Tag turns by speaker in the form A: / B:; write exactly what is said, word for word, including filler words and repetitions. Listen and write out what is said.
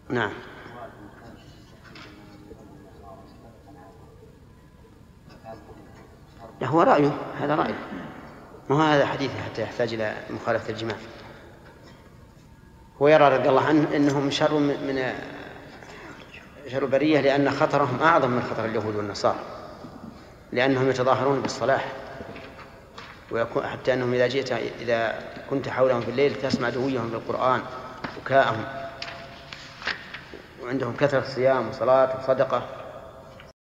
A: نعم. هو رأيه، هذا رأيه، ما هو هذا حديث حتى يحتاج إلى مخالفة الجماع. هو يرى رضي الله عنه أنهم شر من شر برية، لأن خطرهم أعظم من خطر اليهود والنصارى، لأنهم يتظاهرون بالصلاح، ويكون حتى أنهم إذا جئت إذا كنت حولهم في الليل تسمع دويهم بالقرآن وكاءهم، وعندهم كثرة صيام وصلاة وصدقة.